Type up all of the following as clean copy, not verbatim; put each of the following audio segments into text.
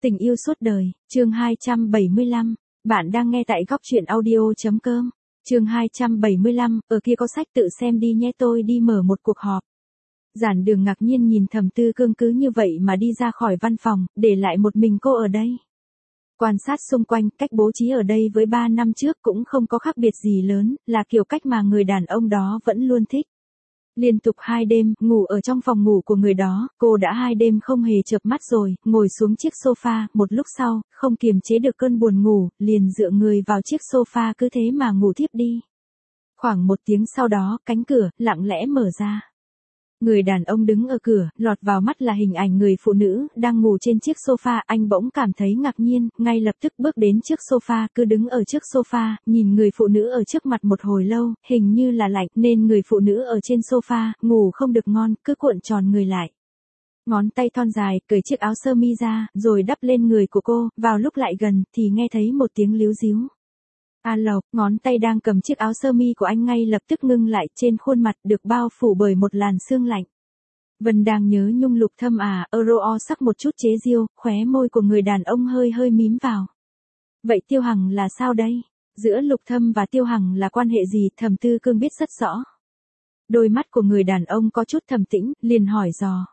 Tình yêu suốt đời, chương 275. Bạn đang nghe tại góc truyện audio.com. Chương 275, ở kia có sách tự xem đi nhé, tôi đi mở một cuộc họp. Giản Đường ngạc nhiên nhìn Thẩm Tư Cương cứ như vậy mà đi ra khỏi văn phòng, để lại một mình cô ở đây. Quan sát xung quanh, cách bố trí ở đây với 3 năm trước cũng không có khác biệt gì lớn, là kiểu cách mà người đàn ông đó vẫn luôn thích. Liên tục 2 đêm, ngủ ở trong phòng ngủ của người đó, cô đã 2 đêm không hề chợp mắt rồi, ngồi xuống chiếc sofa, một lúc sau, không kiềm chế được cơn buồn ngủ, liền dựa người vào chiếc sofa cứ thế mà ngủ thiếp đi. Khoảng 1 tiếng sau đó, cánh cửa, lặng lẽ mở ra. Người đàn ông đứng ở cửa, lọt vào mắt là hình ảnh người phụ nữ, đang ngủ trên chiếc sofa, anh bỗng cảm thấy ngạc nhiên, ngay lập tức bước đến trước sofa, cứ đứng ở trước sofa, nhìn người phụ nữ ở trước mặt một hồi lâu, hình như là lạnh, nên người phụ nữ ở trên sofa, ngủ không được ngon, cứ cuộn tròn người lại. Ngón tay thon dài, cởi chiếc áo sơ mi ra, rồi đắp lên người của cô, vào lúc lại gần, thì nghe thấy một tiếng líu ríu. Lộc, ngón tay đang cầm chiếc áo sơ mi của anh ngay lập tức ngưng lại, trên khuôn mặt được bao phủ bởi một làn sương lạnh. Vân đang nhớ nhung Lục Thâm à, Euro sắc một chút chế giễu, khóe môi của người đàn ông hơi hơi mím vào. Vậy Tiêu Hằng là sao đây? Giữa Lục Thâm và Tiêu Hằng là quan hệ gì? Thẩm Tư Cương biết rất rõ. Đôi mắt của người đàn ông có chút trầm tĩnh, liền hỏi dò.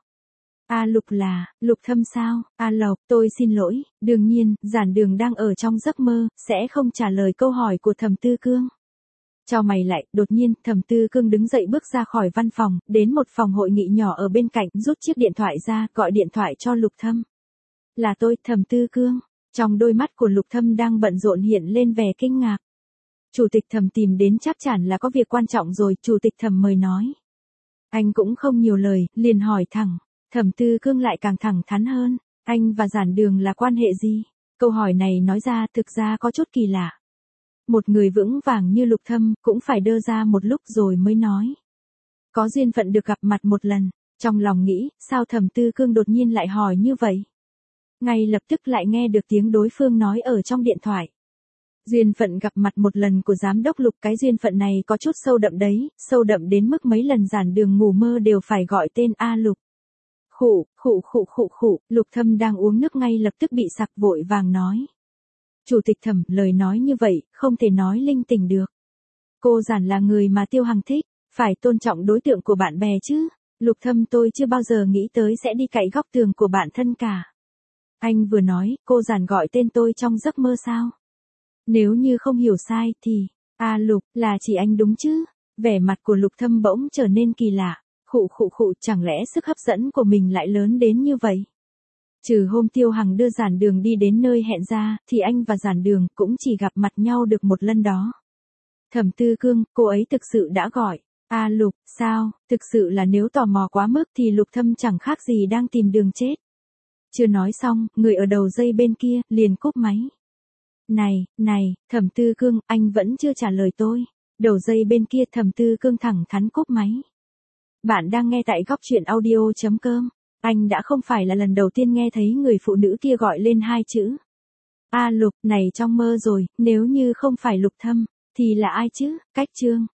Lục Thâm sao? Lộc, tôi xin lỗi, đương nhiên, Giản Đường đang ở trong giấc mơ, sẽ không trả lời câu hỏi của Thẩm Tư Cương. Chào mày lại, đột nhiên, Thẩm Tư Cương đứng dậy bước ra khỏi văn phòng, đến một phòng hội nghị nhỏ ở bên cạnh, rút chiếc điện thoại ra, gọi điện thoại cho Lục Thâm. Là tôi, Thẩm Tư Cương. Trong đôi mắt của Lục Thâm đang bận rộn hiện lên vẻ kinh ngạc. Chủ tịch Thẩm tìm đến chắc chắn là có việc quan trọng rồi, Chủ tịch Thẩm mời nói. Anh cũng không nhiều lời, liền hỏi thẳng. Thẩm Tư Cương lại càng thẳng thắn hơn, anh và Giản Đường là quan hệ gì? Câu hỏi này nói ra thực ra có chút kỳ lạ. Một người vững vàng như Lục Thâm cũng phải đơ ra một lúc rồi mới nói. Có duyên phận được gặp mặt một lần, trong lòng nghĩ, sao Thẩm Tư Cương đột nhiên lại hỏi như vậy? Ngay lập tức lại nghe được tiếng đối phương nói ở trong điện thoại. Duyên phận gặp mặt một lần của giám đốc Lục, cái duyên phận này có chút sâu đậm đấy, sâu đậm đến mức mấy lần Giản Đường ngủ mơ đều phải gọi tên Lục. Khụ, Lục Thâm đang uống nước ngay lập tức bị sặc, vội vàng nói. Chủ tịch Thẩm, lời nói như vậy, không thể nói linh tinh được. Cô Giản là người mà Tiêu Hằng thích, phải tôn trọng đối tượng của bạn bè chứ. Lục Thâm, tôi chưa bao giờ nghĩ tới sẽ đi cạy góc tường của bạn thân cả. Anh vừa nói, cô Giản gọi tên tôi trong giấc mơ sao? Nếu như không hiểu sai thì, Lục, là chỉ anh đúng chứ? Vẻ mặt của Lục Thâm bỗng trở nên kỳ lạ. Khụ, chẳng lẽ sức hấp dẫn của mình lại lớn đến như vậy? Trừ hôm Tiêu Hằng đưa Giản Đường đi đến nơi hẹn ra, thì anh và Giản Đường cũng chỉ gặp mặt nhau được một lần đó. Thẩm Tư Cương, cô ấy thực sự đã gọi. Lục, sao? Thực sự là nếu tò mò quá mức thì Lục Thâm chẳng khác gì đang tìm đường chết. Chưa nói xong, người ở đầu dây bên kia, liền cúp máy. Này, Thẩm Tư Cương, anh vẫn chưa trả lời tôi. Đầu dây bên kia Thẩm Tư Cương thẳng thắn cúp máy. Bạn đang nghe tại góc truyện audio.com. Anh đã không phải là lần đầu tiên nghe thấy người phụ nữ kia gọi lên 2 chữ. Lục, này trong mơ rồi, nếu như không phải Lục Thâm, thì là ai chứ? Cách chương.